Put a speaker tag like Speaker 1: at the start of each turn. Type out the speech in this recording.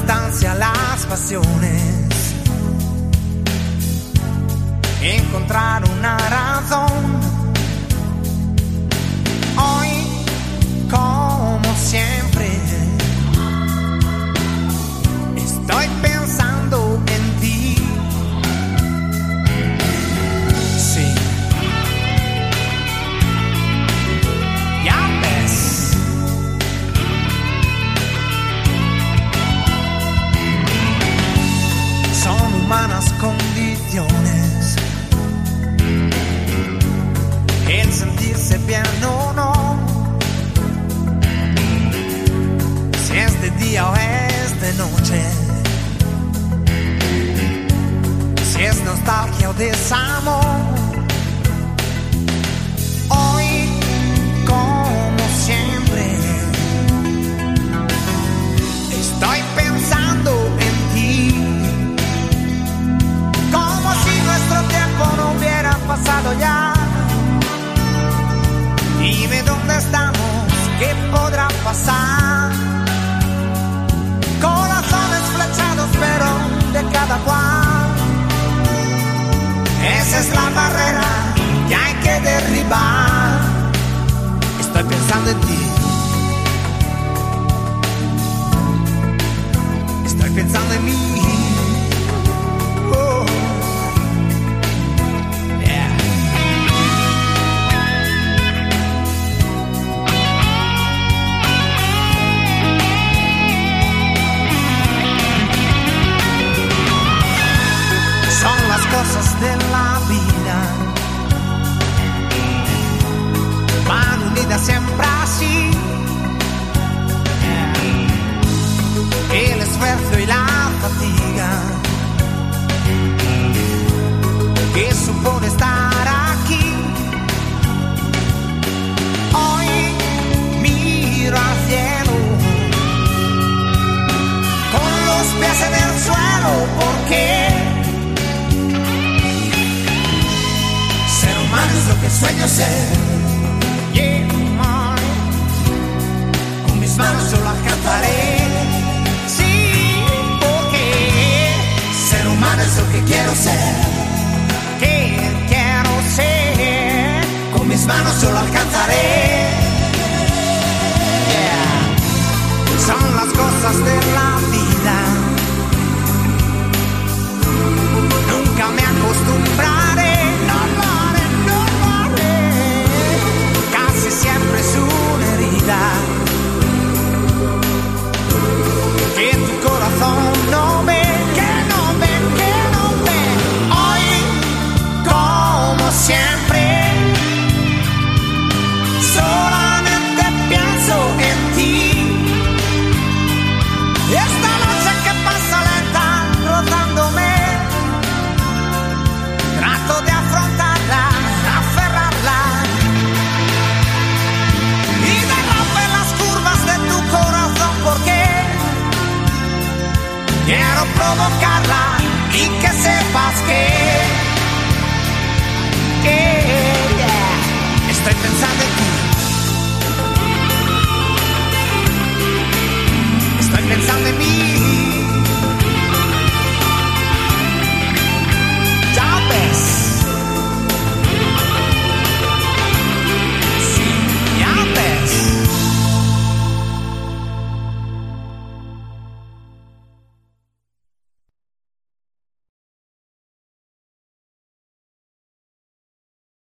Speaker 1: distancia las pasiones, encontrar una razón. Hoy, como siempre, estoy pensando en ti. Sí, ya ves. Son humanas condiciones, el sentirse bien o no, si es de día o es de noche, si es nostalgia o desamor. Hoy, como siempre, estoy pensando en ti, como si nuestro tiempo no hubiera pasado ya. Dime dónde estamos, qué podrá pasar. Corazones flechados, pero de cada cual. Esa es la barrera que hay que derribar. Estoy pensando en ti. Estoy pensando en mí. Oh. Cosas de la vida van unidas siempre así. El esfuerzo y la fatiga que supone estar aquí. Hoy miro al cielo con los pies en el suelo, porque es lo que sueño ser. Yeah, con mis manos solo alcanzaré. Sí, porque ser humano es lo que quiero ser. Que quiero ser. Con mis manos solo alcanzaré. Yeah. Son las cosas de la vida. Nunca me acostumbraré. Siempre es una herida que tu corazón no ve, que no ve, que no ve. Hoy, como siempre, solamente pienso en ti. Esta noche que pasa lenta, rozándome, trato de afrontarla, aferrarla. Quiero provocarla y que sepas que